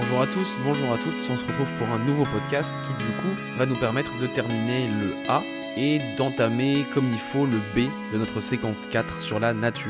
Bonjour à tous, bonjour à toutes, on se retrouve pour un nouveau podcast qui du coup va nous permettre de terminer le A et d'entamer comme il faut le B de notre séquence 4 sur la nature.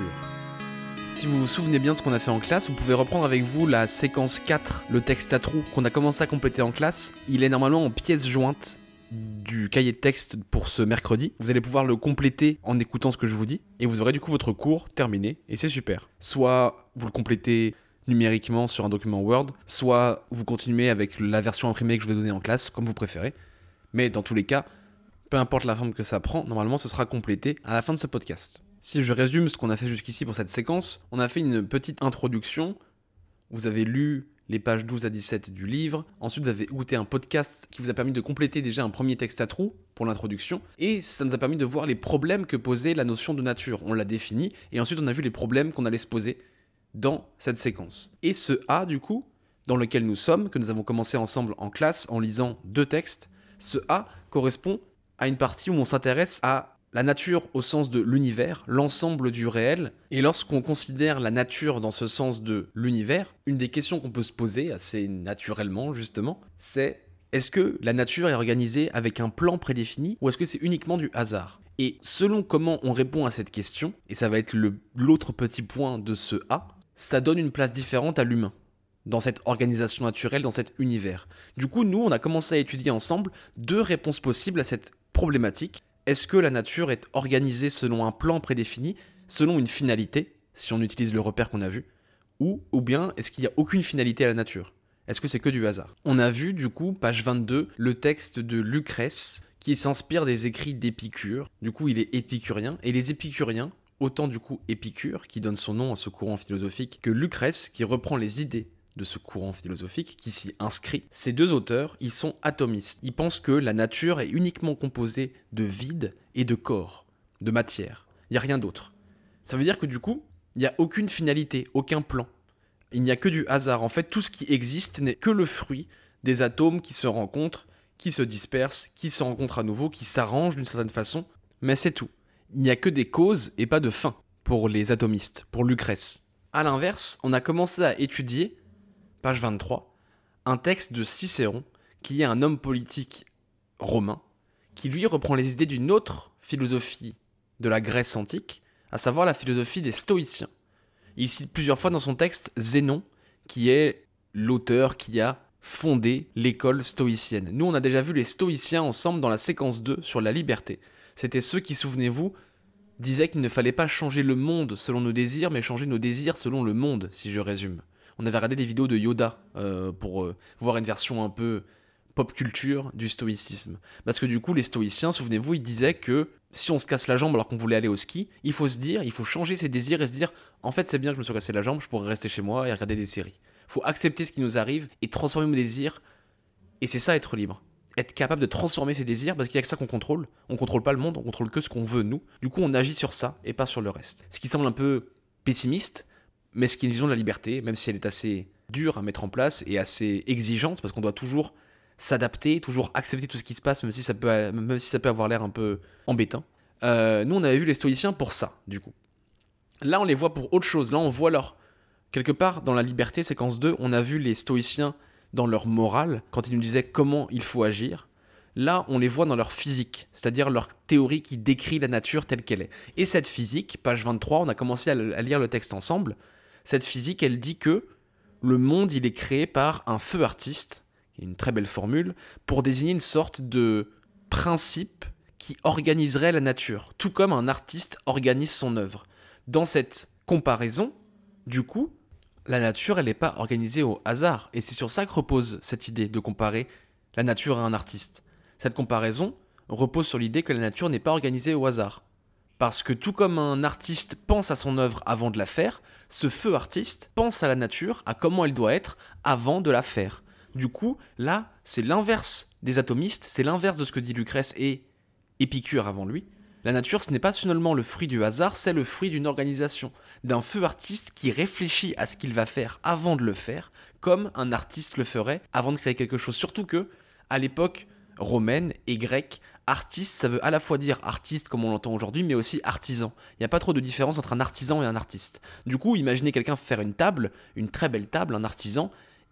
Si vous vous souvenez bien de ce qu'on a fait en classe, vous pouvez reprendre avec vous la séquence 4, le texte à trous qu'on a commencé à compléter en classe. Il est normalement en pièces jointes du cahier de texte pour ce mercredi. Vous allez pouvoir le compléter en écoutant ce que je vous dis et vous aurez du coup votre cours terminé et c'est super. Soit vous le complétez numériquement sur un document Word, soit vous continuez avec la version imprimée que je vais donner en classe, comme vous préférez. Mais dans tous les cas, peu importe la forme que ça prend, normalement ce sera complété à la fin de ce podcast. Si je résume ce qu'on a fait jusqu'ici pour cette séquence, on a fait une petite introduction, vous avez lu les pages 12 à 17 du livre, ensuite vous avez écouté un podcast qui vous a permis de compléter déjà un premier texte à trous pour l'introduction, et ça nous a permis de voir les problèmes que posait la notion de nature. On l'a défini, et ensuite on a vu les problèmes qu'on allait se poser dans cette séquence. Et ce A, du coup, dans lequel nous sommes, que nous avons commencé ensemble en classe en lisant 2 textes, ce A correspond à une partie où on s'intéresse à la nature au sens de l'univers, l'ensemble du réel. Et lorsqu'on considère la nature dans ce sens de l'univers, une des questions qu'on peut se poser, assez naturellement justement, c'est est-ce que la nature est organisée avec un plan prédéfini ou est-ce que c'est uniquement du hasard ? Et selon comment on répond à cette question, et ça va être l'autre petit point de ce A, ça donne une place différente à l'humain dans cette organisation naturelle, dans cet univers. Du coup, nous, on a commencé à étudier ensemble 2 réponses possibles à cette problématique. Est-ce que la nature est organisée selon un plan prédéfini, selon une finalité, si on utilise le repère qu'on a vu, ou bien est-ce qu'il n'y a aucune finalité à la nature ? Est-ce que c'est que du hasard ? On a vu, du coup, page 22, le texte de Lucrèce, qui s'inspire des écrits d'Épicure. Du coup, il est épicurien, et les épicuriens, autant du coup Épicure, qui donne son nom à ce courant philosophique, que Lucrèce, qui reprend les idées de ce courant philosophique, qui s'y inscrit. Ces 2 auteurs, ils sont atomistes. Ils pensent que la nature est uniquement composée de vide et de corps, de matière. Il n'y a rien d'autre. Ça veut dire que du coup, il n'y a aucune finalité, aucun plan. Il n'y a que du hasard. En fait, tout ce qui existe n'est que le fruit des atomes qui se rencontrent, qui se dispersent, qui se rencontrent à nouveau, qui s'arrangent d'une certaine façon, mais c'est tout. Il n'y a que des causes et pas de fins pour les atomistes, pour Lucrèce. A l'inverse, on a commencé à étudier, page 23, un texte de Cicéron, qui est un homme politique romain, qui lui reprend les idées d'une autre philosophie de la Grèce antique, à savoir la philosophie des stoïciens. Il cite plusieurs fois dans son texte Zénon, qui est l'auteur qui a fondé l'école stoïcienne. Nous, on a déjà vu les stoïciens ensemble dans la séquence 2 sur la liberté. C'était ceux qui, souvenez-vous, disaient qu'il ne fallait pas changer le monde selon nos désirs, mais changer nos désirs selon le monde, si je résume. On avait regardé des vidéos de Yoda pour voir une version un peu pop culture du stoïcisme. Parce que du coup, les stoïciens, souvenez-vous, ils disaient que si on se casse la jambe alors qu'on voulait aller au ski, il faut changer ses désirs et se dire « En fait, c'est bien que je me sois cassé la jambe, je pourrais rester chez moi et regarder des séries. » Il faut accepter ce qui nous arrive et transformer nos désirs. Et c'est ça, être libre. Être capable de transformer ses désirs, parce qu'il n'y a que ça qu'on contrôle. On contrôle pas le monde, on contrôle que ce qu'on veut, nous. Du coup, on agit sur ça et pas sur le reste. Ce qui semble un peu pessimiste, mais ce qui est une vision de la liberté, même si elle est assez dure à mettre en place et assez exigeante, parce qu'on doit toujours s'adapter, toujours accepter tout ce qui se passe, même si ça peut avoir l'air un peu embêtant. Nous, on avait vu les stoïciens pour ça, du coup. Là, on les voit pour autre chose. Là, on voit quelque part, dans la liberté, séquence 2, on a vu les stoïciens dans leur morale, quand ils nous disaient comment il faut agir. Là, on les voit dans leur physique, c'est-à-dire leur théorie qui décrit la nature telle qu'elle est. Et cette physique, page 23, on a commencé à lire le texte ensemble. Cette physique, elle dit que le monde, il est créé par un feu artiste, une très belle formule, pour désigner une sorte de principe qui organiserait la nature, tout comme un artiste organise son œuvre. Dans cette comparaison, du coup, la nature, elle n'est pas organisée au hasard. Et c'est sur ça que repose cette idée de comparer la nature à un artiste. Cette comparaison repose sur l'idée que la nature n'est pas organisée au hasard. Parce que tout comme un artiste pense à son œuvre avant de la faire, ce feu artiste pense à la nature, à comment elle doit être avant de la faire. Du coup, là, c'est l'inverse des atomistes, c'est l'inverse de ce que dit Lucrèce et Épicure avant lui. La nature, ce n'est pas seulement le fruit du hasard, c'est le fruit d'une organisation, d'un feu artiste qui réfléchit à ce qu'il va faire avant de le faire, comme un artiste le ferait avant de créer quelque chose. Surtout que, à l'époque romaine et grecque, artiste, ça veut à la fois dire artiste comme on l'entend aujourd'hui, mais aussi artisan. Il n'y a pas trop de différence entre un artisan et un artiste. Du coup, imaginez quelqu'un faire une table, une très belle table, un artisan,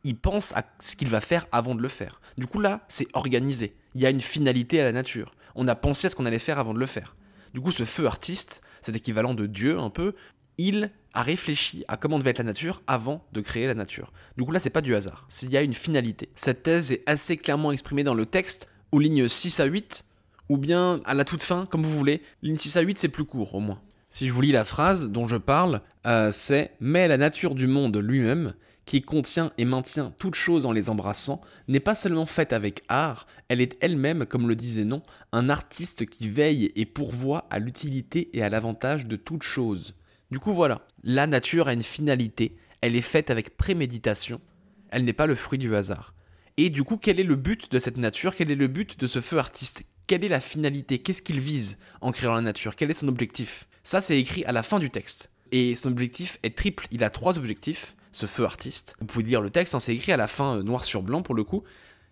il pense à ce qu'il va faire avant de le faire. Du coup là, c'est organisé. Il y a une finalité à la nature. On a pensé à ce qu'on allait faire avant de le faire. Du coup, ce feu artiste, cet équivalent de Dieu un peu, il a réfléchi à comment devait être la nature avant de créer la nature. Du coup là, c'est pas du hasard. Il y a une finalité. Cette thèse est assez clairement exprimée dans le texte, aux lignes 6 à 8, ou bien à la toute fin, comme vous voulez. Ligne 6 à 8, c'est plus court au moins. Si je vous lis la phrase dont je parle, c'est « Mais la nature du monde lui-même, qui contient et maintient toutes choses en les embrassant, n'est pas seulement faite avec art, elle est elle-même, comme le disait Non, un artiste qui veille et pourvoit à l'utilité et à l'avantage de toutes choses. » Du coup voilà, la nature a une finalité, elle est faite avec préméditation, elle n'est pas le fruit du hasard. Et du coup, quel est le but de cette nature? Quel est le but de ce feu artiste? Quelle est la finalité? Qu'est-ce qu'il vise en créant la nature? Quel est son objectif? Ça, c'est écrit à la fin du texte. Et son objectif est triple. Il a 3 objectifs, ce feu artiste. Vous pouvez lire le texte, c'est écrit à la fin, noir sur blanc pour le coup.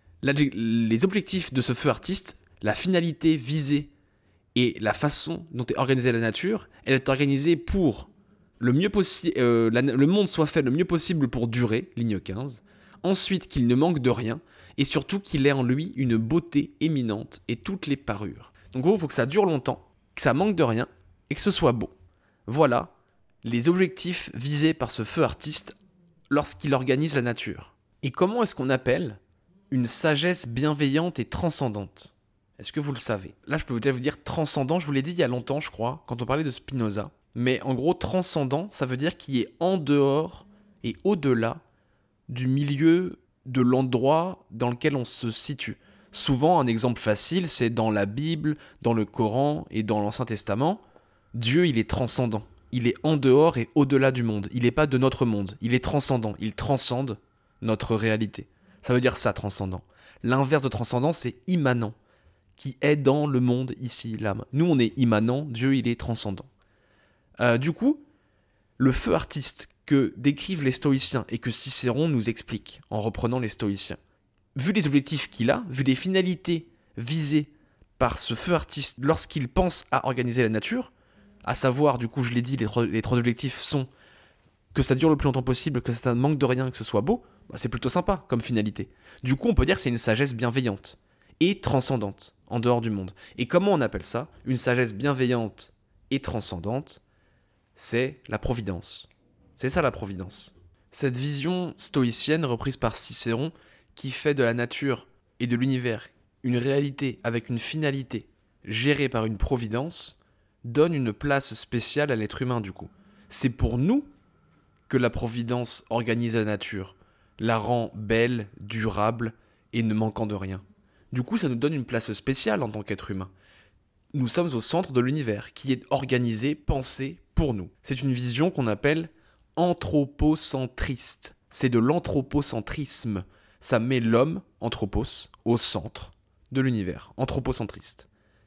Les objectifs de ce feu artiste, la finalité visée et la façon dont est organisée la nature, elle est organisée pour le monde soit fait le mieux possible pour durer, ligne 15. Ensuite, qu'il ne manque de rien, et surtout qu'il ait en lui une beauté éminente et toutes les parures. Donc en gros, il faut que ça dure longtemps, que ça manque de rien, et que ce soit beau. Voilà les objectifs visés par ce feu artiste lorsqu'il organise la nature. Et comment est-ce qu'on appelle une sagesse bienveillante et transcendante? Est-ce que vous le savez? Là, je peux déjà vous dire transcendant, je vous l'ai dit il y a longtemps, je crois, quand on parlait de Spinoza. Mais en gros, transcendant, ça veut dire qu'il est en dehors et au-delà du milieu de l'endroit dans lequel on se situe. Souvent, un exemple facile, c'est dans la Bible, dans le Coran et dans l'Ancien Testament. Dieu, il est transcendant. Il est en dehors et au-delà du monde. Il n'est pas de notre monde. Il est transcendant. Il transcende notre réalité. Ça veut dire ça, transcendant. L'inverse de transcendant, c'est immanent, qui est dans le monde ici, là. Nous, on est immanent. Dieu, il est transcendant. Du coup, le feu artiste que décrivent les stoïciens et que Cicéron nous explique en reprenant les stoïciens, vu les objectifs qu'il a, vu les finalités visées par ce feu artiste lorsqu'il pense à organiser la nature, à savoir, du coup, je l'ai dit, les 3 objectifs sont que ça dure le plus longtemps possible, que ça ne manque de rien, que ce soit beau, c'est plutôt sympa comme finalité. Du coup, on peut dire que c'est une sagesse bienveillante et transcendante, en dehors du monde. Et comment on appelle ça? Une sagesse bienveillante et transcendante, c'est la providence. C'est ça la providence. Cette vision stoïcienne reprise par Cicéron, qui fait de la nature et de l'univers une réalité avec une finalité gérée par une providence, donne une place spéciale à l'être humain du coup. C'est pour nous que la providence organise la nature, la rend belle, durable et ne manquant de rien. Du coup, ça nous donne une place spéciale en tant qu'être humain. Nous sommes au centre de l'univers, qui est organisé, pensé pour nous. C'est une vision qu'on appelle anthropocentriste. C'est de l'anthropocentrisme. Ça met l'homme, anthropos, au centre de l'univers, anthropocentriste.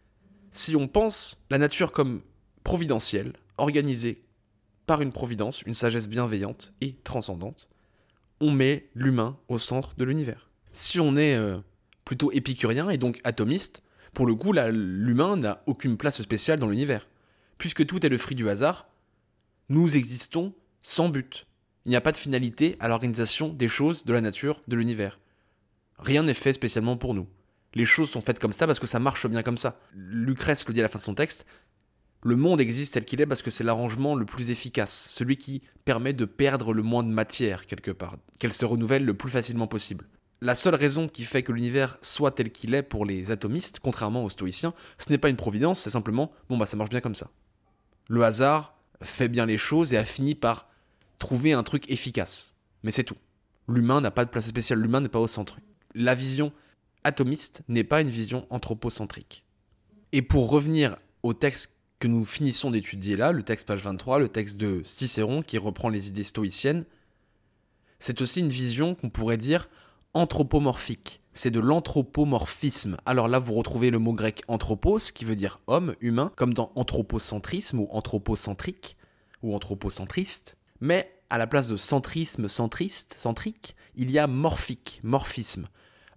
Si on pense la nature comme providentielle, organisée par une providence, une sagesse bienveillante et transcendante, on met l'humain au centre de l'univers. Si on est plutôt épicurien et donc atomiste, pour le coup, l'humain n'a aucune place spéciale dans l'univers. Puisque tout est le fruit du hasard, nous existons sans but. Il n'y a pas de finalité à l'organisation des choses, de la nature, de l'univers. Rien n'est fait spécialement pour nous. Les choses sont faites comme ça parce que ça marche bien comme ça. Lucrèce le dit à la fin de son texte, le monde existe tel qu'il est parce que c'est l'arrangement le plus efficace, celui qui permet de perdre le moins de matière quelque part, qu'elle se renouvelle le plus facilement possible. La seule raison qui fait que l'univers soit tel qu'il est pour les atomistes, contrairement aux stoïciens, ce n'est pas une providence, c'est simplement, ça marche bien comme ça. Le hasard fait bien les choses et a fini par trouver un truc efficace. Mais c'est tout. L'humain n'a pas de place spéciale, l'humain n'est pas au centre. La vision atomiste n'est pas une vision anthropocentrique. Et pour revenir au texte que nous finissons d'étudier là, le texte page 23, le texte de Cicéron qui reprend les idées stoïciennes, c'est aussi une vision qu'on pourrait dire anthropomorphique. C'est de l'anthropomorphisme. Alors là, vous retrouvez le mot grec anthropos, qui veut dire homme, humain, comme dans anthropocentrisme ou anthropocentrique, ou anthropocentriste. Mais à la place de centrisme, centriste, centrique, il y a morphique, morphisme.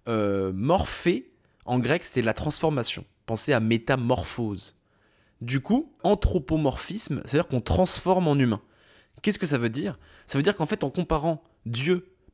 Morphé, en grec, c'est la transformation. Pensez à métamorphose. Du coup, anthropomorphisme, c'est-à-dire qu'on transforme en humain. Qu'est-ce que ça veut dire? Ça veut dire qu'en fait, en comparant Dieu,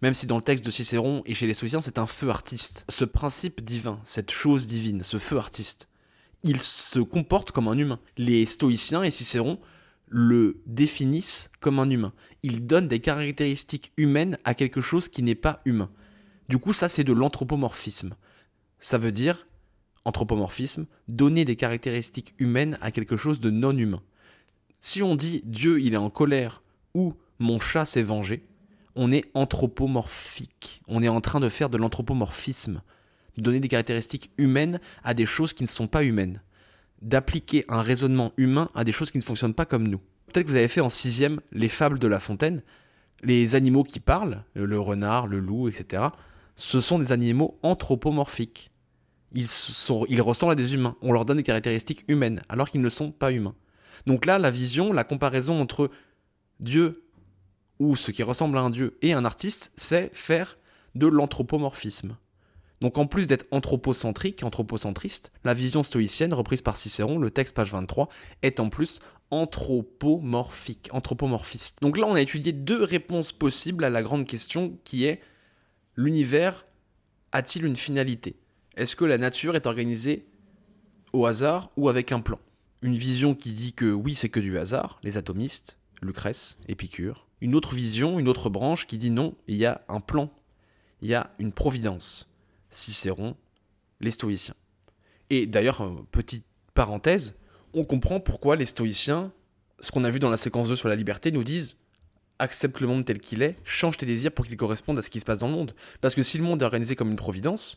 Même si dans le texte de Cicéron et chez les Stoïciens, c'est un feu artiste. Ce principe divin, cette chose divine, ce feu artiste, il se comporte comme un humain. Les Stoïciens et Cicéron le définissent comme un humain. Ils donnent des caractéristiques humaines à quelque chose qui n'est pas humain. Du coup, ça, c'est de l'anthropomorphisme. Ça veut dire, anthropomorphisme, donner des caractéristiques humaines à quelque chose de non humain. Si on dit « Dieu, il est en colère » ou « Mon chat s'est vengé », on est anthropomorphique. On est en train de faire de l'anthropomorphisme, de donner des caractéristiques humaines à des choses qui ne sont pas humaines, d'appliquer un raisonnement humain à des choses qui ne fonctionnent pas comme nous. Peut-être que vous avez fait en 6e les fables de La Fontaine, les animaux qui parlent, le renard, le loup, etc., ce sont des animaux anthropomorphiques. Ils ressemblent à des humains, on leur donne des caractéristiques humaines, alors qu'ils ne sont pas humains. Donc là, la vision, la comparaison entre Dieu, ou ce qui ressemble à un dieu, et un artiste, c'est faire de l'anthropomorphisme. Donc en plus d'être anthropocentrique, anthropocentriste, la vision stoïcienne, reprise par Cicéron, le texte page 23, est en plus anthropomorphique, anthropomorphiste. Donc là, on a étudié 2 réponses possibles à la grande question qui est « L'univers a-t-il une finalité ? Est-ce que la nature est organisée au hasard ou avec un plan ?» Une vision qui dit que oui, c'est que du hasard, les atomistes, Lucrèce, Épicure. Une autre vision, une autre branche qui dit non, il y a un plan, il y a une providence. Cicéron, les stoïciens. Et d'ailleurs, petite parenthèse, on comprend pourquoi les stoïciens, ce qu'on a vu dans la séquence 2 sur la liberté, nous disent accepte le monde tel qu'il est, change tes désirs pour qu'il corresponde à ce qui se passe dans le monde. Parce que si le monde est organisé comme une providence,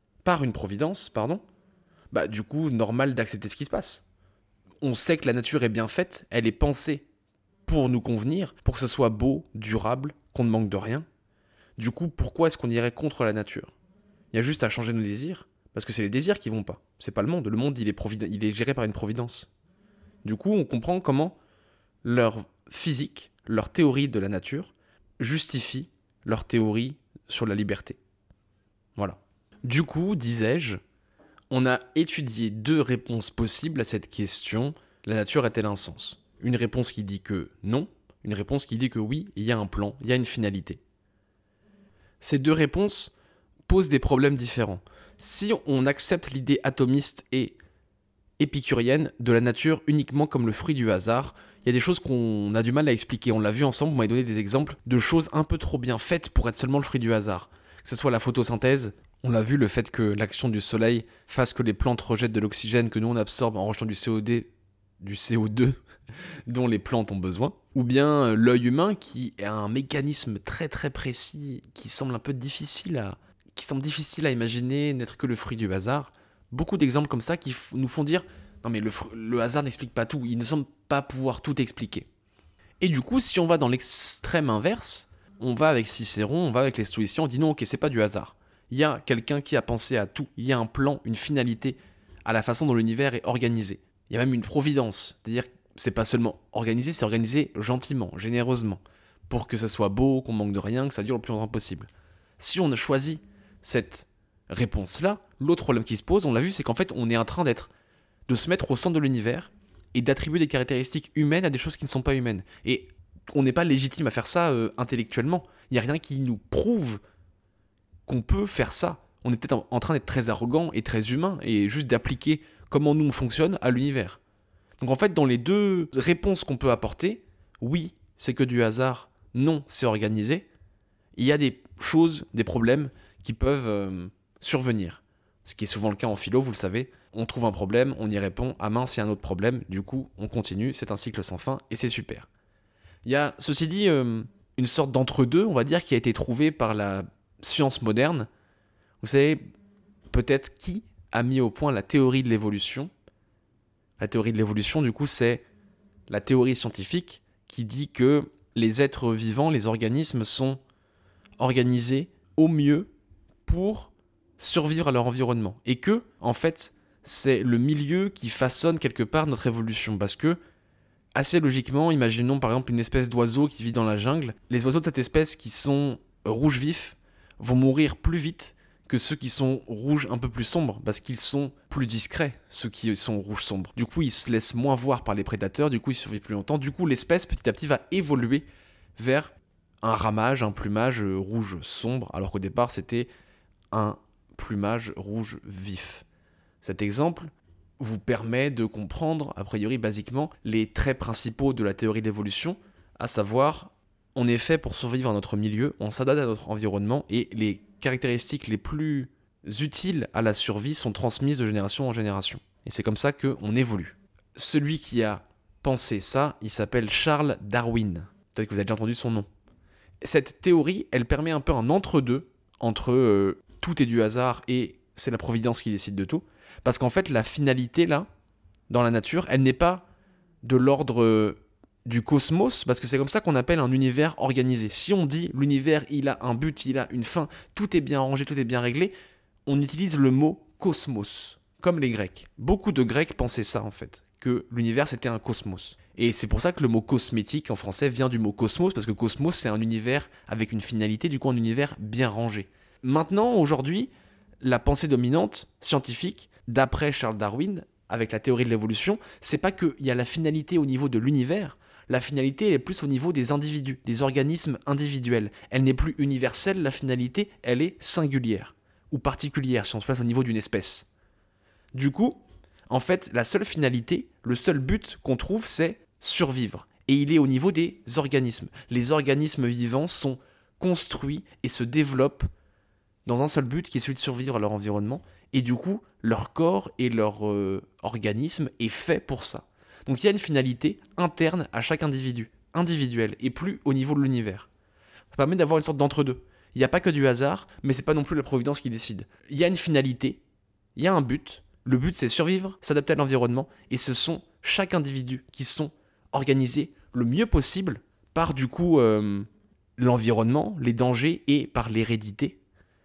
bah du coup, normal d'accepter ce qui se passe. On sait que la nature est bien faite, elle est pensée pour nous convenir, pour que ce soit beau, durable, qu'on ne manque de rien. Du coup, pourquoi est-ce qu'on irait contre la nature ? Il y a juste à changer nos désirs, parce que c'est les désirs qui vont pas. C'est pas le monde. Le monde, il est géré par une providence. Du coup, on comprend comment leur physique, leur théorie de la nature, justifie leur théorie sur la liberté. Voilà. Du coup, disais-je, on a étudié 2 réponses possibles à cette question, la nature a-t-elle un sens ? Une réponse qui dit que non, une réponse qui dit que oui, il y a un plan, il y a une finalité. Ces 2 réponses posent des problèmes différents. Si on accepte l'idée atomiste et épicurienne de la nature uniquement comme le fruit du hasard, il y a des choses qu'on a du mal à expliquer. On l'a vu ensemble, vous m'avez donné des exemples de choses un peu trop bien faites pour être seulement le fruit du hasard. Que ce soit la photosynthèse, on l'a vu, le fait que l'action du soleil fasse que les plantes rejettent de l'oxygène que nous on absorbe en rejetant du CO2 dont les plantes ont besoin, ou bien l'œil humain qui est un mécanisme très très précis qui semble un peu difficile à imaginer n'être que le fruit du hasard. Beaucoup d'exemples comme ça qui nous font dire non mais le hasard n'explique pas tout, il ne semble pas pouvoir tout expliquer. Et du coup, si on va dans l'extrême inverse, on va avec Cicéron, on va avec les stoïciens, on dit non, ok, c'est pas du hasard. Il y a quelqu'un qui a pensé à tout, il y a un plan, une finalité à la façon dont l'univers est organisé. Il y a même une providence, c'est-à-dire que c'est pas seulement organisé, c'est organisé gentiment, généreusement, pour que ce soit beau, qu'on manque de rien, que ça dure le plus longtemps possible. Si on a choisi cette réponse-là, l'autre problème qui se pose, on l'a vu, c'est qu'en fait, on est en train de se mettre au centre de l'univers et d'attribuer des caractéristiques humaines à des choses qui ne sont pas humaines. Et on n'est pas légitime à faire ça intellectuellement. Il n'y a rien qui nous prouve qu'on peut faire ça. On est peut-être en train d'être très arrogant et très humain et juste d'appliquer comment nous on fonctionne à l'univers. Donc en fait, dans les 2 réponses qu'on peut apporter, oui, c'est que du hasard, non, c'est organisé, il y a des choses, des problèmes qui peuvent survenir. Ce qui est souvent le cas en philo, vous le savez, on trouve un problème, on y répond, ah mince, il y a un autre problème, du coup, on continue, c'est un cycle sans fin, et c'est super. Il y a, ceci dit, une sorte d'entre-deux, on va dire, qui a été trouvé par la science moderne. Vous savez, peut-être qui a mis au point la théorie de l'évolution. La théorie de l'évolution, du coup, c'est la théorie scientifique qui dit que les êtres vivants, les organismes sont organisés au mieux pour survivre à leur environnement. Et que, en fait, c'est le milieu qui façonne quelque part notre évolution. Parce que, assez logiquement, imaginons par exemple une espèce d'oiseau qui vit dans la jungle. Les oiseaux de cette espèce qui sont rouges vifs vont mourir plus vite que ceux qui sont rouges un peu plus sombres, parce qu'ils sont plus discrets, ceux qui sont rouges sombres. Du coup, ils se laissent moins voir par les prédateurs, du coup, ils survivent plus longtemps. Du coup, l'espèce, petit à petit, va évoluer vers un ramage, un plumage rouge sombre, alors qu'au départ c'était un plumage rouge vif. Cet exemple vous permet de comprendre, a priori basiquement, les traits principaux de la théorie de l'évolution, à savoir, on est fait pour survivre dans notre milieu, on s'adapte à notre environnement, et les caractéristiques les plus utiles à la survie sont transmises de génération en génération. Et c'est comme ça qu'on évolue. Celui qui a pensé ça, il s'appelle Charles Darwin. Peut-être que vous avez déjà entendu son nom. Cette théorie, elle permet un peu un entre-deux entre tout est du hasard et c'est la providence qui décide de tout. Parce qu'en fait, la finalité, là, dans la nature, elle n'est pas de l'ordre du cosmos, parce que c'est comme ça qu'on appelle un univers organisé. Si on dit l'univers, il a un but, il a une fin, tout est bien rangé, tout est bien réglé, on utilise le mot cosmos, comme les Grecs. Beaucoup de Grecs pensaient ça, en fait, que l'univers, c'était un cosmos. Et c'est pour ça que le mot cosmétique en français vient du mot cosmos, parce que cosmos, c'est un univers avec une finalité, du coup un univers bien rangé. Maintenant, aujourd'hui, la pensée dominante, scientifique, d'après Charles Darwin, avec la théorie de l'évolution, c'est pas qu'il y a la finalité au niveau de l'univers, la finalité elle est plus au niveau des individus, des organismes individuels. Elle n'est plus universelle, la finalité, elle est singulière, ou particulière, si on se place au niveau d'une espèce. Du coup, en fait, la seule finalité, le seul but qu'on trouve, c'est survivre. Et il est au niveau des organismes. Les organismes vivants sont construits et se développent dans un seul but qui est celui de survivre à leur environnement. Et du coup, leur corps et leur organisme est fait pour ça. Donc il y a une finalité interne à chaque individu, individuelle, et plus au niveau de l'univers. Ça permet d'avoir une sorte d'entre-deux. Il n'y a pas que du hasard, mais c'est pas non plus la providence qui décide. Il y a une finalité, il y a un but. Le but, c'est survivre, s'adapter à l'environnement, et ce sont chaque individu qui sont organisés le mieux possible par du coup l'environnement, les dangers et par l'hérédité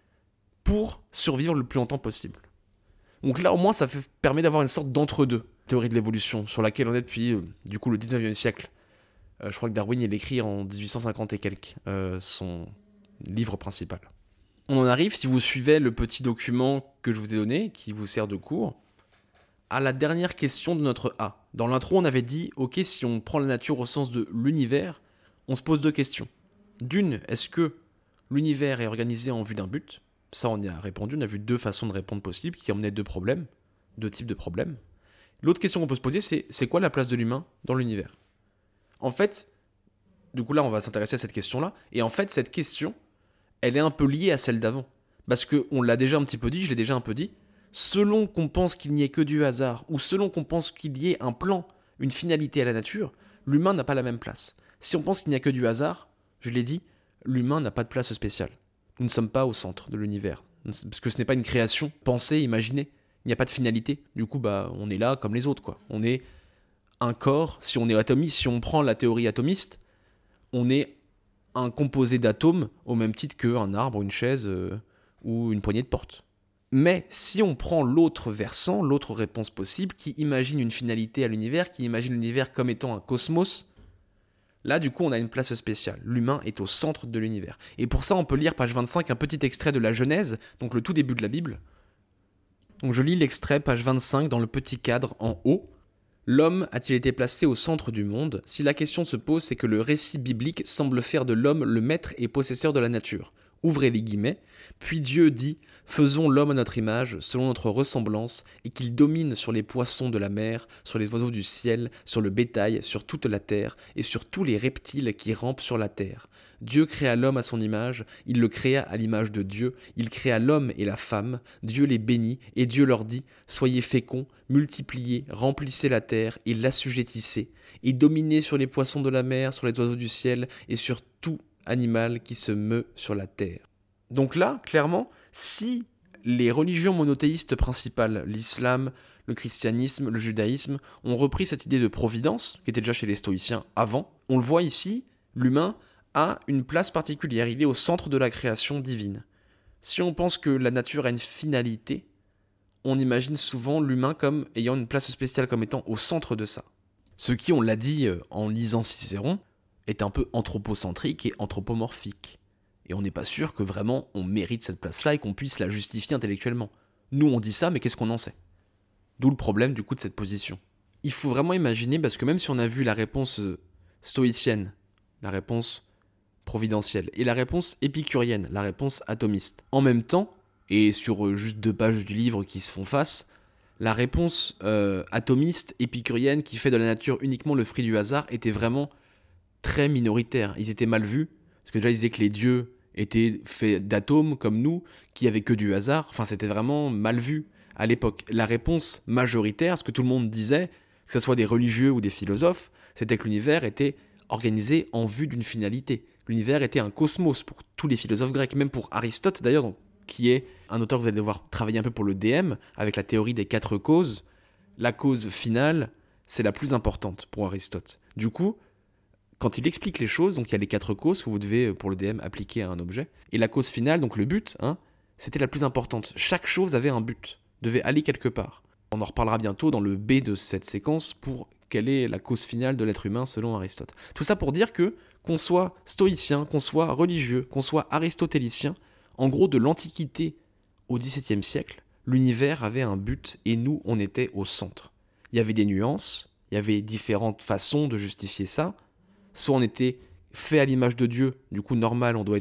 pour survivre le plus longtemps possible. Donc là, au moins, ça permet d'avoir une sorte d'entre-deux, théorie de l'évolution, sur laquelle on est depuis du coup le 19e siècle. Je crois que Darwin, il écrit en 1850 et quelques, son livre principal. On en arrive, si vous suivez le petit document que je vous ai donné, qui vous sert de cours, à la dernière question de notre A. Dans l'intro, on avait dit, ok, si on prend la nature au sens de l'univers, on se pose deux questions. D'une, est-ce que l'univers est organisé en vue d'un but ? Ça, on y a répondu, on a vu deux façons de répondre possibles, qui emmenaient deux problèmes, deux types de problèmes. L'autre question qu'on peut se poser, c'est quoi la place de l'humain dans l'univers ? En fait, du coup là, on va s'intéresser à cette question-là, et en fait, cette question, elle est un peu liée à celle d'avant. Parce qu'on l'a déjà un petit peu dit, je l'ai déjà un peu dit, selon qu'on pense qu'il n'y ait que du hasard, ou selon qu'on pense qu'il y ait un plan, une finalité à la nature, l'humain n'a pas la même place. Si on pense qu'il n'y a que du hasard, je l'ai dit, l'humain n'a pas de place spéciale. Nous ne sommes pas au centre de l'univers. Parce que ce n'est pas une création pensée, imaginée. Il n'y a pas de finalité. Du coup, on est là comme les autres, quoi. On est un corps, si on est atomiste, si on prend la théorie atomiste, on est un composé d'atomes au même titre qu'un arbre, une chaise ou une poignée de porte. Mais si on prend l'autre versant, l'autre réponse possible, qui imagine une finalité à l'univers, qui imagine l'univers comme étant un cosmos, là, du coup, on a une place spéciale. L'humain est au centre de l'univers. Et pour ça, on peut lire, page 25, un petit extrait de la Genèse, donc le tout début de la Bible. Donc je lis l'extrait, page 25, dans le petit cadre en haut. L'homme a-t-il été placé au centre du monde ? Si la question se pose, c'est que le récit biblique semble faire de l'homme le maître et possesseur de la nature. Ouvrez les guillemets. Puis Dieu dit « Faisons l'homme à notre image, selon notre ressemblance, et qu'il domine sur les poissons de la mer, sur les oiseaux du ciel, sur le bétail, sur toute la terre, et sur tous les reptiles qui rampent sur la terre. Dieu créa l'homme à son image, il le créa à l'image de Dieu, il créa l'homme et la femme, Dieu les bénit, et Dieu leur dit « Soyez féconds, multipliez, remplissez la terre, et l'assujettissez, et dominez sur les poissons de la mer, sur les oiseaux du ciel, et sur tout animal qui se meut sur la terre. » Donc là, clairement, si les religions monothéistes principales, l'islam, le christianisme, le judaïsme, ont repris cette idée de providence, qui était déjà chez les stoïciens avant, on le voit ici, l'humain a une place particulière, il est au centre de la création divine. Si on pense que la nature a une finalité, on imagine souvent l'humain comme ayant une place spéciale, comme étant au centre de ça. Ce qui, on l'a dit en lisant Cicéron, est un peu anthropocentrique et anthropomorphique. Et on n'est pas sûr que vraiment on mérite cette place-là et qu'on puisse la justifier intellectuellement. Nous on dit ça, mais qu'est-ce qu'on en sait ? D'où le problème du coup de cette position. Il faut vraiment imaginer, parce que même si on a vu la réponse stoïcienne, la réponse providentielle, et la réponse épicurienne, la réponse atomiste. En même temps, et sur juste 2 pages du livre qui se font face, la réponse atomiste, épicurienne, qui fait de la nature uniquement le fruit du hasard, était vraiment très minoritaire. Ils étaient mal vus, parce que déjà ils disaient que les dieux étaient faits d'atomes comme nous, qui avaient que du hasard. Enfin, c'était vraiment mal vu à l'époque. La réponse majoritaire, ce que tout le monde disait, que ce soit des religieux ou des philosophes, c'était que l'univers était organisé en vue d'une finalité. L'univers était un cosmos pour tous les philosophes grecs, même pour Aristote d'ailleurs, donc, qui est un auteur que vous allez devoir travailler un peu pour le DM, avec la théorie des 4 causes. La cause finale, c'est la plus importante pour Aristote. Du coup, quand il explique les choses, donc il y a les 4 causes que vous devez, pour le DM, appliquer à un objet, et la cause finale, donc le but, c'était la plus importante. Chaque chose avait un but, devait aller quelque part. On en reparlera bientôt dans le B de cette séquence pour quelle est la cause finale de l'être humain selon Aristote. Tout ça pour dire que, qu'on soit stoïcien, qu'on soit religieux, qu'on soit aristotélicien, en gros de l'Antiquité au XVIIe siècle, l'univers avait un but et nous, on était au centre. Il y avait des nuances, il y avait différentes façons de justifier ça. Soit on était fait à l'image de Dieu, du coup normal, on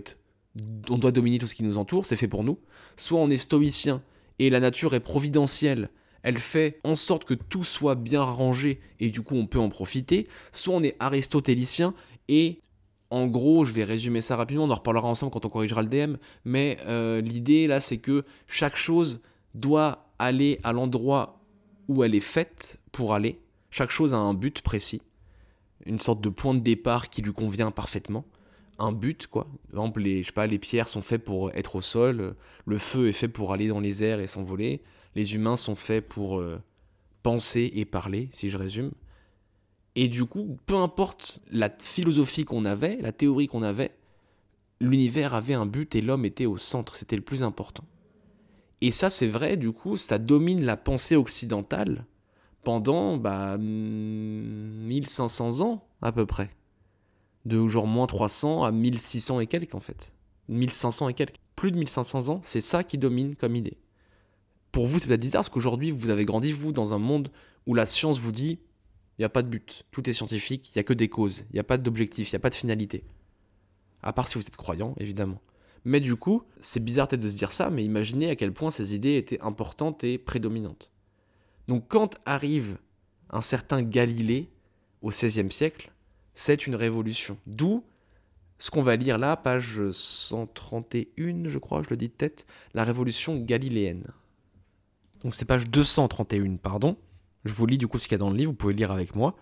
doit dominer tout ce qui nous entoure, c'est fait pour nous. Soit on est stoïcien et la nature est providentielle, elle fait en sorte que tout soit bien rangé et du coup on peut en profiter. Soit on est aristotélicien et en gros, je vais résumer ça rapidement, on en reparlera ensemble quand on corrigera le DM, mais l'idée là c'est que chaque chose doit aller à l'endroit où elle est faite pour aller. Chaque chose a un but précis, une sorte de point de départ qui lui convient parfaitement. Un but, quoi. Par exemple, les pierres sont faites pour être au sol, le feu est fait pour aller dans les airs et s'envoler, les humains sont faits pour penser et parler, si je résume. Et du coup, peu importe la philosophie qu'on avait, la théorie qu'on avait, l'univers avait un but et l'homme était au centre, c'était le plus important. Et ça, c'est vrai, du coup, ça domine la pensée occidentale pendant 1500 ans, à peu près. De genre moins 300 à 1600 et quelques, en fait. 1500 et quelques. Plus de 1500 ans, c'est ça qui domine comme idée. Pour vous, c'est peut-être bizarre, parce qu'aujourd'hui, vous avez grandi, vous, dans un monde où la science vous dit il n'y a pas de but, tout est scientifique, il n'y a que des causes, il n'y a pas d'objectif, il n'y a pas de finalité. À part si vous êtes croyant, évidemment. Mais du coup, c'est bizarre peut-être de se dire ça, mais imaginez à quel point ces idées étaient importantes et prédominantes. Donc quand arrive un certain Galilée au XVIe siècle, c'est une révolution. D'où ce qu'on va lire là, page 131, je crois, je le dis de tête, la révolution galiléenne. Donc c'est page 231, pardon. Je vous lis du coup ce qu'il y a dans le livre, vous pouvez lire avec moi.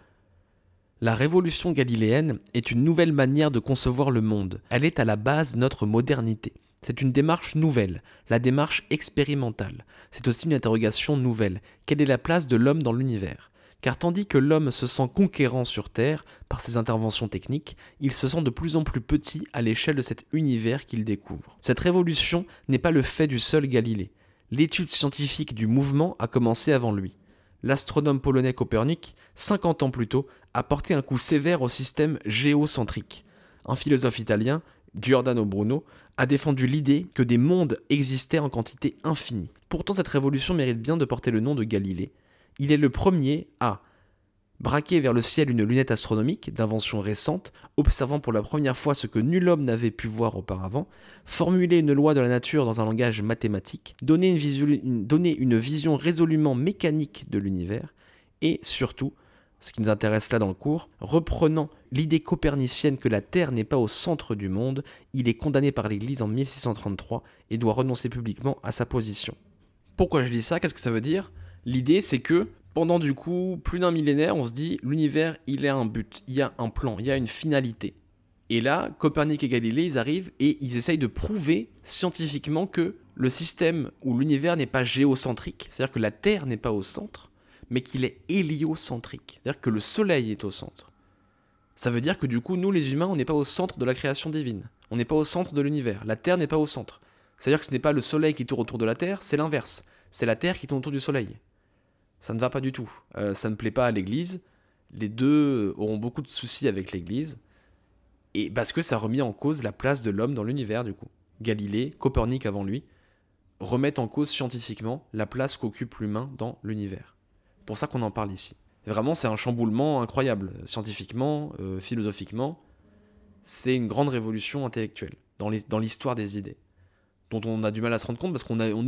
La révolution galiléenne est une nouvelle manière de concevoir le monde. Elle est à la base de notre modernité. C'est une démarche nouvelle, la démarche expérimentale. C'est aussi une interrogation nouvelle. Quelle est la place de l'homme dans l'univers ? Car tandis que l'homme se sent conquérant sur Terre par ses interventions techniques, il se sent de plus en plus petit à l'échelle de cet univers qu'il découvre. Cette révolution n'est pas le fait du seul Galilée. L'étude scientifique du mouvement a commencé avant lui. L'astronome polonais Copernic, 50 ans plus tôt, a porté un coup sévère au système géocentrique. Un philosophe italien, Giordano Bruno, a défendu l'idée que des mondes existaient en quantité infinie. Pourtant, cette révolution mérite bien de porter le nom de Galilée. Il est le premier à braquer vers le ciel une lunette astronomique, d'invention récente, observant pour la première fois ce que nul homme n'avait pu voir auparavant, formuler une loi de la nature dans un langage mathématique, donner une vision résolument mécanique de l'univers, et surtout, ce qui nous intéresse là dans le cours, reprenant l'idée copernicienne que la Terre n'est pas au centre du monde, il est condamné par l'Église en 1633 et doit renoncer publiquement à sa position. Pourquoi je dis ça ? Qu'est-ce que ça veut dire ? L'idée, c'est que pendant du coup plus d'un millénaire, on se dit l'univers, il a un but, il y a un plan, il y a une finalité. Et là, Copernic et Galilée, ils arrivent et ils essayent de prouver scientifiquement que le système ou l'univers n'est pas géocentrique, c'est-à-dire que la Terre n'est pas au centre, mais qu'il est héliocentrique, c'est-à-dire que le Soleil est au centre. Ça veut dire que du coup, nous les humains, on n'est pas au centre de la création divine, on n'est pas au centre de l'univers, la Terre n'est pas au centre. C'est-à-dire que ce n'est pas le Soleil qui tourne autour de la Terre, c'est l'inverse, c'est la Terre qui tourne autour du Soleil. Ça ne va pas du tout, ça ne plaît pas à l'Église, les deux auront beaucoup de soucis avec l'Église, et parce que ça remet en cause la place de l'homme dans l'univers du coup. Galilée, Copernic avant lui, remettent en cause scientifiquement la place qu'occupe l'humain dans l'univers. C'est pour ça qu'on en parle ici. Vraiment, c'est un chamboulement incroyable, scientifiquement, philosophiquement, c'est une grande révolution intellectuelle dans l'histoire des idées, dont on a du mal à se rendre compte parce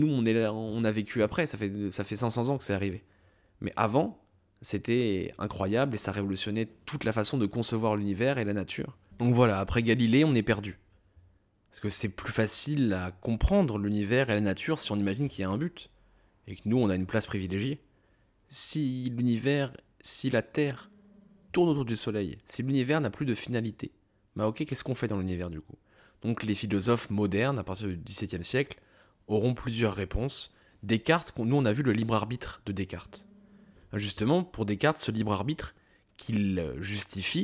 on a vécu après, ça fait 500 ans que c'est arrivé. Mais avant, c'était incroyable et ça révolutionnait toute la façon de concevoir l'univers et la nature. Donc voilà, après Galilée, on est perdu. Parce que c'est plus facile à comprendre l'univers et la nature si on imagine qu'il y a un but. Et que nous, on a une place privilégiée. Si la Terre tourne autour du Soleil, si l'univers n'a plus de finalité, bah ok, qu'est-ce qu'on fait dans l'univers du coup ? Donc les philosophes modernes, à partir du XVIIe siècle, auront plusieurs réponses. Descartes, nous on a vu le libre arbitre de Descartes. Justement, pour Descartes, ce libre arbitre qu'il justifie,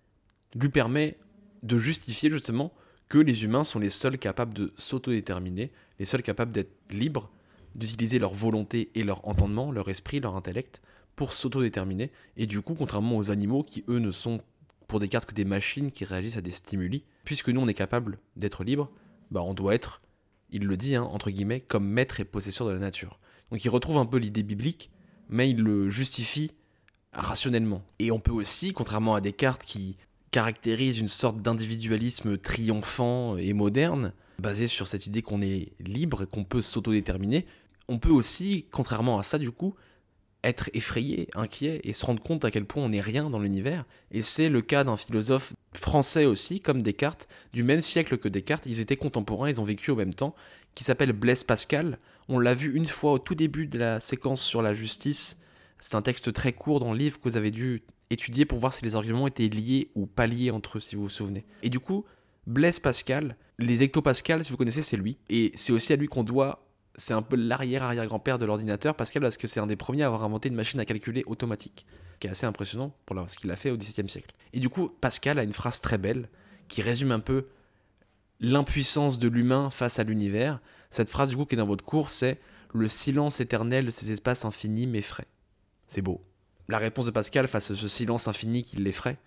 lui permet de justifier justement que les humains sont les seuls capables de s'autodéterminer, les seuls capables d'être libres, d'utiliser leur volonté et leur entendement, leur esprit, leur intellect, pour s'autodéterminer. Et du coup, contrairement aux animaux qui, eux, ne sont pour Descartes que des machines qui réagissent à des stimuli, puisque nous, on est capable d'être libre, bah on doit être, il le dit, entre guillemets, comme maître et possesseur de la nature. Donc il retrouve un peu l'idée biblique, mais il le justifie rationnellement. Et on peut aussi, contrairement à Descartes qui caractérise une sorte d'individualisme triomphant et moderne, basé sur cette idée qu'on est libre et qu'on peut s'autodéterminer, on peut aussi, contrairement à ça du coup, être effrayé, inquiet et se rendre compte à quel point on n'est rien dans l'univers. Et c'est le cas d'un philosophe français aussi, comme Descartes, du même siècle que Descartes, ils étaient contemporains, ils ont vécu au même temps, qui s'appelle Blaise Pascal. On l'a vu une fois au tout début de la séquence sur la justice. C'est un texte très court dans le livre que vous avez dû étudier pour voir si les arguments étaient liés ou pas liés entre eux, si vous vous souvenez. Et du coup, Blaise Pascal, les hectopascals, si vous connaissez, c'est lui. Et c'est aussi à lui qu'on doit, c'est un peu l'arrière-arrière-grand-père de l'ordinateur, Pascal, parce que c'est un des premiers à avoir inventé une machine à calculer automatique, qui est assez impressionnant pour ce qu'il a fait au XVIIe siècle. Et du coup, Pascal a une phrase très belle qui résume un peu l'impuissance de l'humain face à l'univers. Cette phrase, du coup, qui est dans votre cours, c'est « Le silence éternel de ces espaces infinis m'effraie ». C'est beau. La réponse de Pascal face à ce silence infini qui l'effraie,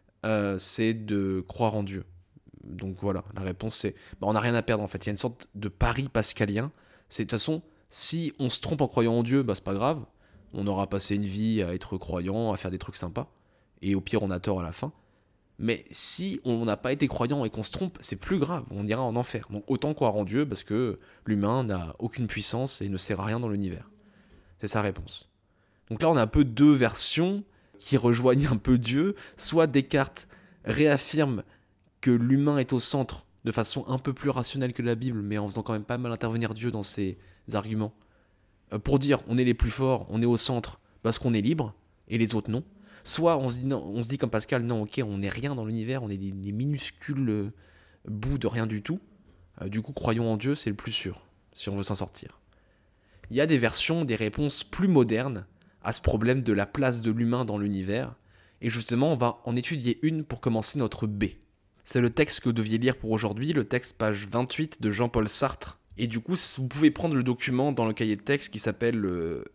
c'est de croire en Dieu. Donc voilà, la réponse c'est, on n'a rien à perdre en fait. Il y a une sorte de pari pascalien. C'est de toute façon, si on se trompe en croyant en Dieu, c'est pas grave. On aura passé une vie à être croyant, à faire des trucs sympas. Et au pire, on a tort à la fin. Mais si on n'a pas été croyant et qu'on se trompe, c'est plus grave. On ira en enfer. Donc autant croire en Dieu parce que l'humain n'a aucune puissance et ne sert à rien dans l'univers. C'est sa réponse. Donc là, on a un peu deux versions qui rejoignent un peu Dieu. Soit Descartes réaffirme que l'humain est au centre de façon un peu plus rationnelle que la Bible, mais en faisant quand même pas mal intervenir Dieu dans ses arguments, pour dire on est les plus forts, on est au centre parce qu'on est libre, et les autres non. Soit on se dit comme Pascal, non ok, on n'est rien dans l'univers, on est des minuscules bouts de rien du tout. Du coup, croyons en Dieu, c'est le plus sûr, si on veut s'en sortir. Il y a des versions, des réponses plus modernes à ce problème de la place de l'humain dans l'univers, et justement, on va en étudier une pour commencer notre B. C'est le texte que vous deviez lire pour aujourd'hui, le texte page 28 de Jean-Paul Sartre. Et du coup, vous pouvez prendre le document dans le cahier de texte qui s'appelle le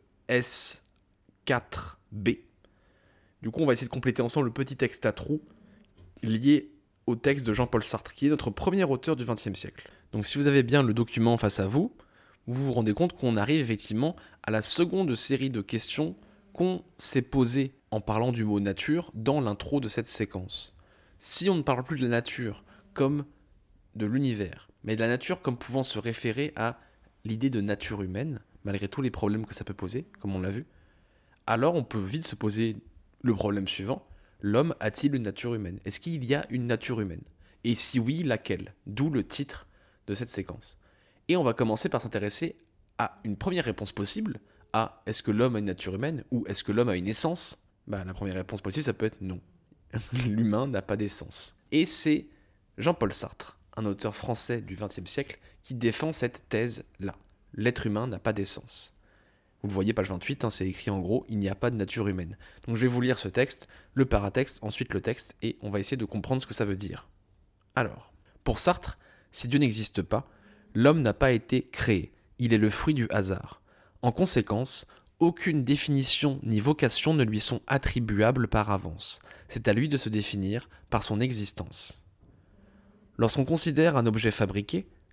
S4B. Du coup, on va essayer de compléter ensemble le petit texte à trous lié au texte de Jean-Paul Sartre, qui est notre premier auteur du XXe siècle. Donc si vous avez bien le document face à vous, vous vous rendez compte qu'on arrive effectivement à la seconde série de questions qu'on s'est posées en parlant du mot nature dans l'intro de cette séquence. Si on ne parle plus de la nature comme de l'univers, mais de la nature comme pouvant se référer à l'idée de nature humaine, malgré tous les problèmes que ça peut poser, comme on l'a vu, alors on peut vite se poser le problème suivant, l'homme a-t-il une nature humaine ? Est-ce qu'il y a une nature humaine ? Et si oui, laquelle ? D'où le titre de cette séquence. Et on va commencer par s'intéresser à une première réponse possible, à est-ce que l'homme a une nature humaine ou est-ce que l'homme a une essence ? La première réponse possible, ça peut être non. L'humain n'a pas d'essence. Et c'est Jean-Paul Sartre, un auteur français du XXe siècle, qui défend cette thèse-là. L'être humain n'a pas d'essence. Vous le voyez, page 28, c'est écrit en gros, il n'y a pas de nature humaine. Donc je vais vous lire ce texte, le paratexte, ensuite le texte, et on va essayer de comprendre ce que ça veut dire. Alors, pour Sartre, si Dieu n'existe pas, l'homme n'a pas été créé, il est le fruit du hasard. En conséquence, aucune définition ni vocation ne lui sont attribuables par avance. C'est à lui de se définir par son existence. Lorsqu'on considère un objet fabriqué,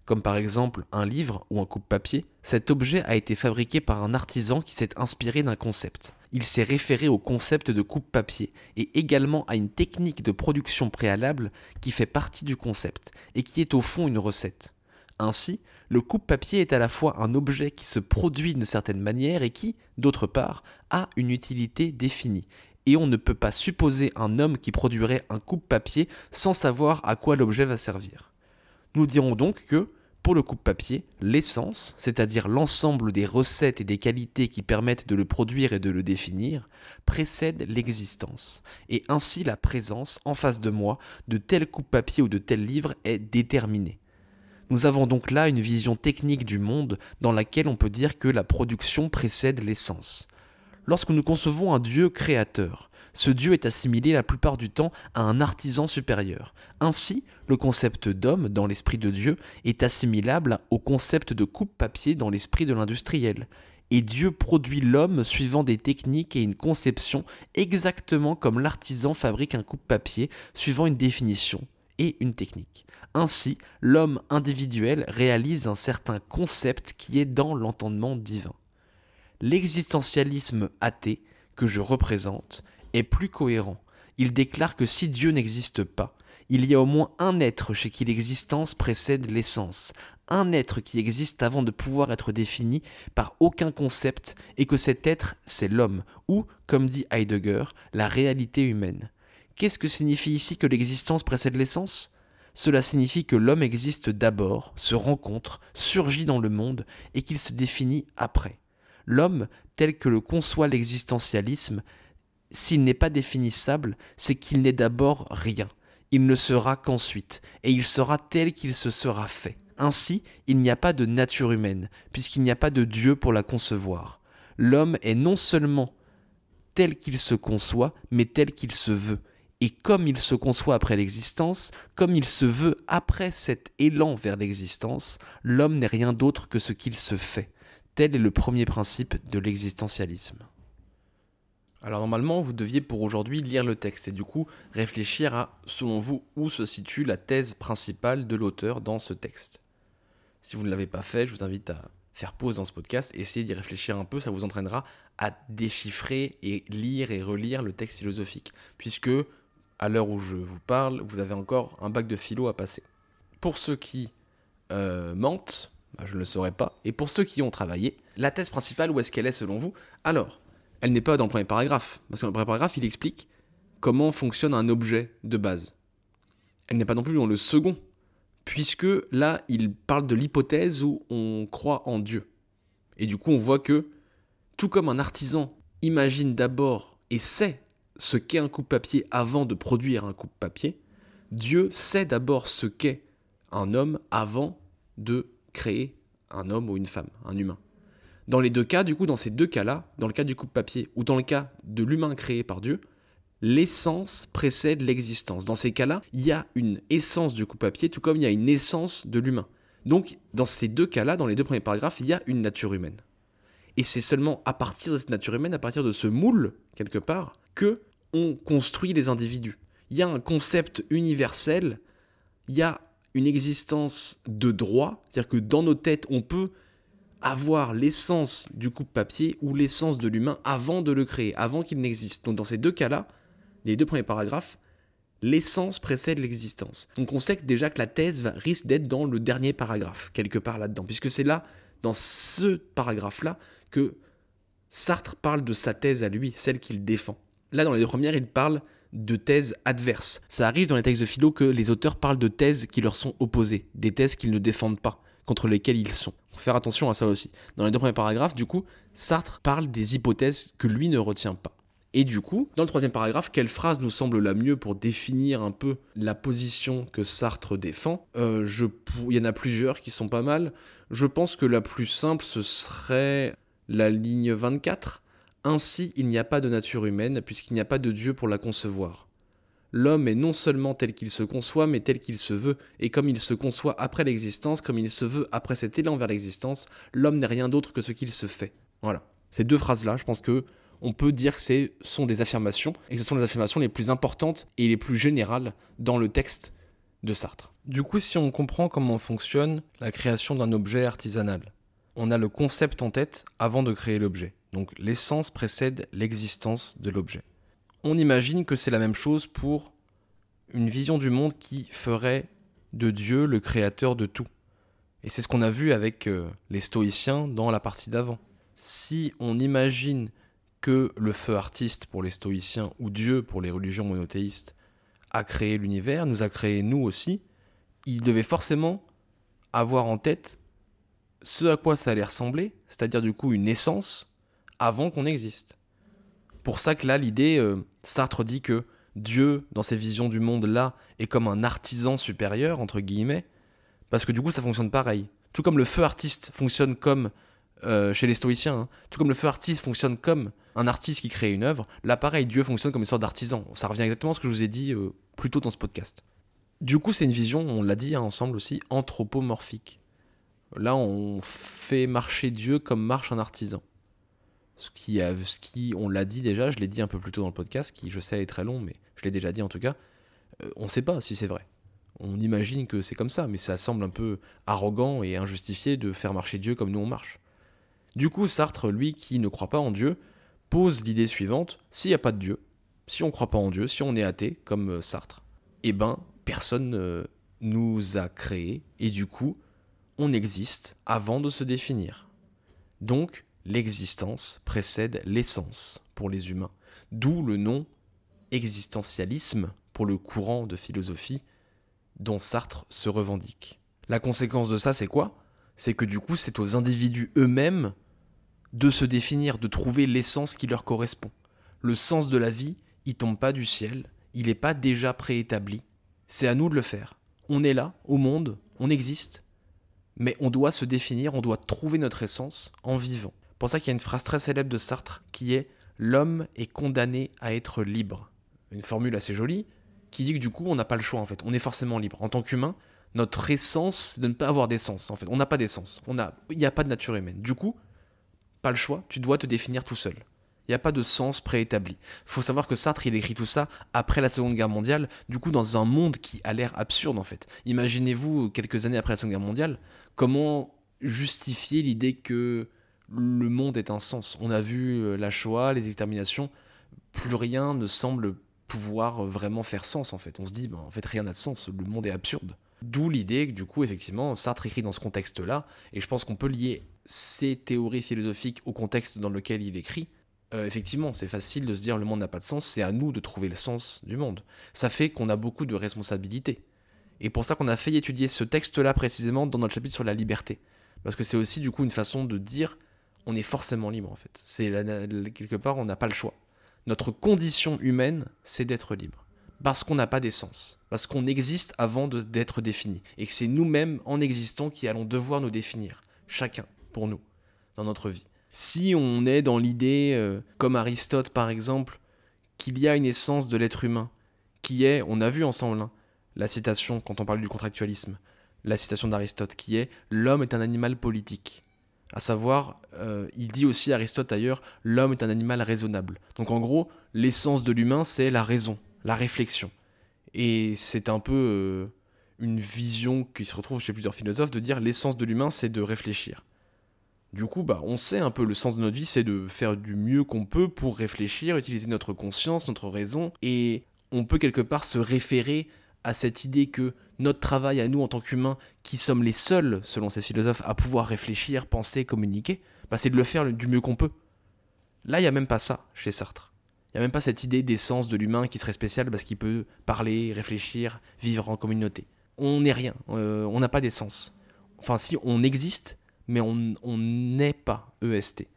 comme par exemple un livre ou un coupe-papier, cet objet a été fabriqué par un artisan qui s'est inspiré d'un concept. Il s'est référé au concept de coupe-papier et également à une technique de production préalable qui fait partie du concept et qui est au fond une recette. Ainsi, le coupe-papier est à la fois un objet qui se produit d'une certaine manière et qui, d'autre part, a une utilité définie. Et on ne peut pas supposer un homme qui produirait un coupe-papier sans savoir à quoi l'objet va servir. Nous dirons donc que, pour le coupe-papier, l'essence, c'est-à-dire l'ensemble des recettes et des qualités qui permettent de le produire et de le définir, précède l'existence. Et ainsi la présence, en face de moi, de tel coupe-papier ou de tel livre est déterminée. Nous avons donc là une vision technique du monde dans laquelle on peut dire que la production précède l'essence. Lorsque nous concevons un Dieu créateur, ce Dieu est assimilé la plupart du temps à un artisan supérieur. Ainsi, le concept d'homme dans l'esprit de Dieu est assimilable au concept de coupe-papier dans l'esprit de l'industriel. Et Dieu produit l'homme suivant des techniques et une conception exactement comme l'artisan fabrique un coupe-papier suivant une définition et une technique. Ainsi, l'homme individuel réalise un certain concept qui est dans l'entendement divin. L'existentialisme athée, que je représente, est plus cohérent. Il déclare que si Dieu n'existe pas, il y a au moins un être chez qui l'existence précède l'essence, un être qui existe avant de pouvoir être défini par aucun concept, et que cet être, c'est l'homme, ou, comme dit Heidegger, la réalité humaine. Qu'est-ce que signifie ici que l'existence précède l'essence ? Cela signifie que l'homme existe d'abord, se rencontre, surgit dans le monde, et qu'il se définit après. L'homme, tel que le conçoit l'existentialisme, s'il n'est pas définissable, c'est qu'il n'est d'abord rien. Il ne sera qu'ensuite, et il sera tel qu'il se sera fait. Ainsi, il n'y a pas de nature humaine, puisqu'il n'y a pas de Dieu pour la concevoir. L'homme est non seulement tel qu'il se conçoit, mais tel qu'il se veut. Et comme il se conçoit après l'existence, comme il se veut après cet élan vers l'existence, l'homme n'est rien d'autre que ce qu'il se fait. Tel est le premier principe de l'existentialisme. Alors normalement, vous deviez pour aujourd'hui lire le texte et du coup réfléchir à, selon vous, où se situe la thèse principale de l'auteur dans ce texte. Si vous ne l'avez pas fait, je vous invite à faire pause dans ce podcast, essayez d'y réfléchir un peu, ça vous entraînera à déchiffrer et lire et relire le texte philosophique, puisque à l'heure où je vous parle, vous avez encore un bac de philo à passer. Pour ceux qui mentent, je ne le saurais pas. Et pour ceux qui ont travaillé, la thèse principale, où est-ce qu'elle est selon vous ? Alors, elle n'est pas dans le premier paragraphe, parce que dans le premier paragraphe, il explique comment fonctionne un objet de base. Elle n'est pas non plus dans le second, puisque là, il parle de l'hypothèse où on croit en Dieu. Et du coup, on voit que, tout comme un artisan imagine d'abord et sait ce qu'est un coupe-papier avant de produire un coupe-papier, Dieu sait d'abord ce qu'est un homme avant de créer un homme ou une femme, un humain. Dans les deux cas, du coup, dans ces deux cas-là, dans le cas du coupe-papier ou dans le cas de l'humain créé par Dieu, l'essence précède l'existence. Dans ces cas-là, il y a une essence du coupe-papier, tout comme il y a une essence de l'humain. Donc, dans ces deux cas-là, dans les deux premiers paragraphes, il y a une nature humaine. Et c'est seulement à partir de cette nature humaine, à partir de ce moule, quelque part, que on construit les individus. Il y a un concept universel, il y a une existence de droit, c'est-à-dire que dans nos têtes, on peut avoir l'essence du coupe-papier ou l'essence de l'humain avant de le créer, avant qu'il n'existe. Donc dans ces deux cas-là, les deux premiers paragraphes, l'essence précède l'existence. Donc on sait déjà que la thèse risque d'être dans le dernier paragraphe, quelque part là-dedans, puisque c'est là, dans ce paragraphe-là, que Sartre parle de sa thèse à lui, celle qu'il défend. Là, dans les deux premières, il parle de thèses adverses. Ça arrive dans les textes de philo que les auteurs parlent de thèses qui leur sont opposées, des thèses qu'ils ne défendent pas, contre lesquelles ils sont. Faut faire attention à ça aussi. Dans les deux premiers paragraphes, du coup, Sartre parle des hypothèses que lui ne retient pas. Et du coup, dans le troisième paragraphe, quelle phrase nous semble la mieux pour définir un peu la position que Sartre défend ? Il y en a plusieurs qui sont pas mal. Je pense que la plus simple, ce serait la ligne 24. Ainsi, il n'y a pas de nature humaine, puisqu'il n'y a pas de Dieu pour la concevoir. L'homme est non seulement tel qu'il se conçoit, mais tel qu'il se veut, et comme il se conçoit après l'existence, comme il se veut après cet élan vers l'existence, l'homme n'est rien d'autre que ce qu'il se fait. Voilà. Ces deux phrases-là, je pense que on peut dire que ce sont des affirmations, et que ce sont les affirmations les plus importantes et les plus générales dans le texte de Sartre. Du coup, si on comprend comment fonctionne la création d'un objet artisanal, on a le concept en tête avant de créer l'objet. Donc l'essence précède l'existence de l'objet. On imagine que c'est la même chose pour une vision du monde qui ferait de Dieu le créateur de tout. Et c'est ce qu'on a vu avec les stoïciens dans la partie d'avant. Si on imagine que le feu artiste pour les stoïciens ou Dieu pour les religions monothéistes a créé l'univers, nous a créé nous aussi, il devait forcément avoir en tête ce à quoi ça allait ressembler, c'est-à-dire du coup une essence avant qu'on existe. Pour ça que là, l'idée, Sartre dit que Dieu, dans ses visions du monde-là, est comme un artisan supérieur, entre guillemets, parce que du coup, ça fonctionne pareil. Tout comme le feu artiste fonctionne comme, chez les stoïciens, hein, tout comme le feu artiste fonctionne comme un artiste qui crée une œuvre, là, pareil, Dieu fonctionne comme une sorte d'artisan. Ça revient exactement à ce que je vous ai dit plus tôt dans ce podcast. Du coup, c'est une vision, on l'a dit ensemble aussi, anthropomorphique. Là, on fait marcher Dieu comme marche un artisan. Ce qui, on l'a dit déjà, je l'ai dit un peu plus tôt dans le podcast, qui je sais est très long, mais je l'ai déjà dit en tout cas, on ne sait pas si c'est vrai. On imagine que c'est comme ça, mais ça semble un peu arrogant et injustifié de faire marcher Dieu comme nous on marche. Du coup, Sartre, lui qui ne croit pas en Dieu, pose l'idée suivante, s'il n'y a pas de Dieu, si on ne croit pas en Dieu, si on est athée, comme Sartre, eh ben, personne nous a créés, et du coup, on existe avant de se définir. Donc, l'existence précède l'essence pour les humains, d'où le nom existentialisme pour le courant de philosophie dont Sartre se revendique. La conséquence de ça, c'est quoi ? C'est que du coup, c'est aux individus eux-mêmes de se définir, de trouver l'essence qui leur correspond. Le sens de la vie, il tombe pas du ciel, il n'est pas déjà préétabli. C'est à nous de le faire. On est là, au monde, on existe, mais on doit se définir, on doit trouver notre essence en vivant. Pour ça qu'il y a une phrase très célèbre de Sartre qui est « L'homme est condamné à être libre ». Une formule assez jolie qui dit que du coup on n'a pas le choix en fait, on est forcément libre. En tant qu'humain, notre essence c'est de ne pas avoir d'essence en fait, on n'a pas d'essence, il n'y a pas de nature humaine. Du coup, pas le choix, tu dois te définir tout seul. Il n'y a pas de sens préétabli. Il faut savoir que Sartre, il écrit tout ça après la Seconde Guerre mondiale, du coup dans un monde qui a l'air absurde en fait. Imaginez-vous, quelques années après la Seconde Guerre mondiale, comment justifier l'idée que le monde ait un sens. On a vu la Shoah, les exterminations, plus rien ne semble pouvoir vraiment faire sens en fait. On se dit, en fait rien n'a de sens, le monde est absurde. D'où l'idée que du coup, effectivement, Sartre écrit dans ce contexte-là, et je pense qu'on peut lier ses théories philosophiques au contexte dans lequel il écrit. Effectivement, c'est facile de se dire le monde n'a pas de sens, c'est à nous de trouver le sens du monde. Ça fait qu'on a beaucoup de responsabilités. Et pour ça qu'on a fait étudier ce texte-là précisément dans notre chapitre sur la liberté. Parce que c'est aussi du coup une façon de dire on est forcément libre en fait. C'est quelque part on n'a pas le choix. Notre condition humaine, c'est d'être libre. Parce qu'on n'a pas d'essence. Parce qu'on existe avant d'être défini. Et que c'est nous-mêmes, en existant, qui allons devoir nous définir. Chacun, pour nous, dans notre vie. Si on est dans l'idée, comme Aristote par exemple, qu'il y a une essence de l'être humain, qui est, on a vu ensemble, hein, la citation, quand on parle du contractualisme, la citation d'Aristote, qui est « L'homme est un animal politique ». À savoir, il dit aussi Aristote ailleurs, l'homme est un animal raisonnable. Donc en gros, l'essence de l'humain, c'est la raison, la réflexion. Et c'est un peu une vision qui se retrouve chez plusieurs philosophes de dire l'essence de l'humain, c'est de réfléchir. Du coup, on sait un peu le sens de notre vie, c'est de faire du mieux qu'on peut pour réfléchir, utiliser notre conscience, notre raison, et on peut quelque part se référer à cette idée que notre travail à nous en tant qu'humains, qui sommes les seuls, selon ces philosophes, à pouvoir réfléchir, penser, communiquer, c'est de le faire du mieux qu'on peut. Là, il n'y a même pas ça chez Sartre. Il n'y a même pas cette idée d'essence de l'humain qui serait spéciale parce qu'il peut parler, réfléchir, vivre en communauté. On n'est rien, on n'a pas d'essence. Enfin si, on existe, mais on n'est pas EST.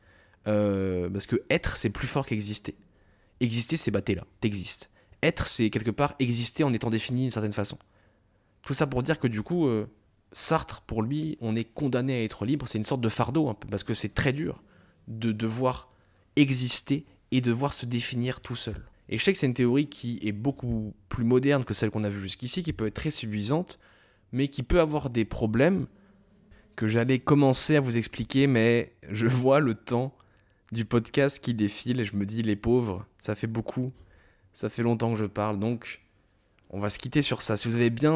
Parce que être, c'est plus fort qu'exister. Exister, c'est t'es là, t'existes. Être, c'est quelque part exister en étant défini d'une certaine façon. Tout ça pour dire que du coup, Sartre, pour lui, on est condamné à être libre. C'est une sorte de fardeau, un peu, parce que c'est très dur de devoir exister et devoir se définir tout seul. Et je sais que c'est une théorie qui est beaucoup plus moderne que celle qu'on a vue jusqu'ici, qui peut être très séduisante, mais qui peut avoir des problèmes que j'allais commencer à vous expliquer, mais je vois le temps du podcast qui défile et je me dis, les pauvres, ça fait beaucoup, ça fait longtemps que je parle, donc on va se quitter sur ça. Si vous avez bien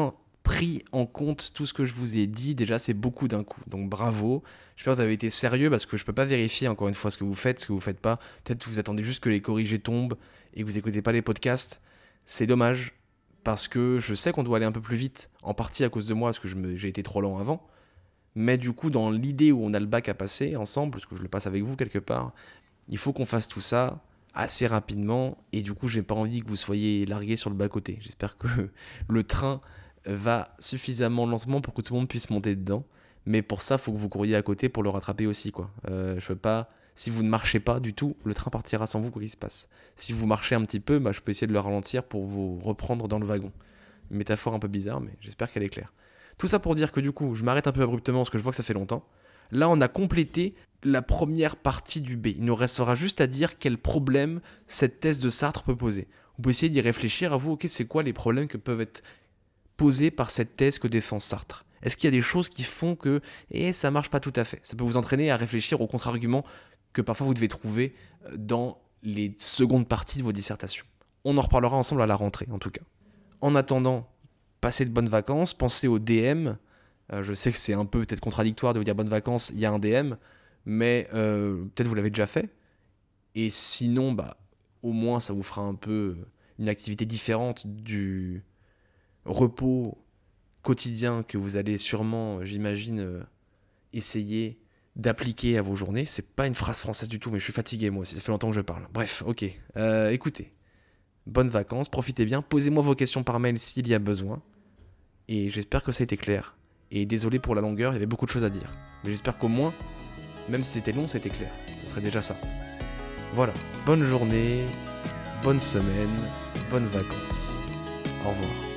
pris en compte tout ce que je vous ai dit. Déjà, c'est beaucoup d'un coup. Donc bravo. J'espère que vous avez été sérieux parce que je peux pas vérifier encore une fois ce que vous faites, ce que vous faites pas. Peut-être que vous attendez juste que les corrigés tombent et que vous écoutez pas les podcasts. C'est dommage parce que je sais qu'on doit aller un peu plus vite, en partie à cause de moi parce que j'ai été trop lent avant. Mais du coup, dans l'idée où on a le bac à passer ensemble, parce que je le passe avec vous quelque part, il faut qu'on fasse tout ça assez rapidement. Et du coup, j'ai pas envie que vous soyez largués sur le bas-côté. J'espère que le train va suffisamment lentement pour que tout le monde puisse monter dedans. Mais pour ça, il faut que vous couriez à côté pour le rattraper aussi, quoi. Je peux pas... Si vous ne marchez pas du tout, le train partira sans vous, quoi qu'il se passe. Si vous marchez un petit peu, je peux essayer de le ralentir pour vous reprendre dans le wagon. Une métaphore un peu bizarre, mais j'espère qu'elle est claire. Tout ça pour dire que du coup, je m'arrête un peu abruptement parce que je vois que ça fait longtemps. Là, on a complété la première partie du B. Il nous restera juste à dire quel problème cette thèse de Sartre peut poser. Vous pouvez essayer d'y réfléchir à vous, ok, c'est quoi les problèmes que peuvent être posés par cette thèse que défend Sartre ? Est-ce qu'il y a des choses qui font que ça marche pas tout à fait ? Ça peut vous entraîner à réfléchir aux contre-arguments que parfois vous devez trouver dans les secondes parties de vos dissertations. On en reparlera ensemble à la rentrée, en tout cas. En attendant, passez de bonnes vacances, pensez au DM. Je sais que c'est un peu peut-être contradictoire de vous dire bonnes vacances, il y a un DM, mais peut-être vous l'avez déjà fait. Et sinon, au moins ça vous fera un peu une activité différente du repos quotidien que vous allez sûrement, j'imagine, essayer d'appliquer à vos journées. C'est pas une phrase française du tout, mais je suis fatigué moi aussi, ça fait longtemps que je parle. Bref, ok. Écoutez, bonnes vacances, profitez bien, posez-moi vos questions par mail s'il y a besoin. Et j'espère que ça a été clair. Et désolé pour la longueur, il y avait beaucoup de choses à dire. Mais j'espère qu'au moins, même si c'était long, c'était clair. Ce serait déjà ça. Voilà, bonne journée, bonne semaine, bonnes vacances. Au revoir.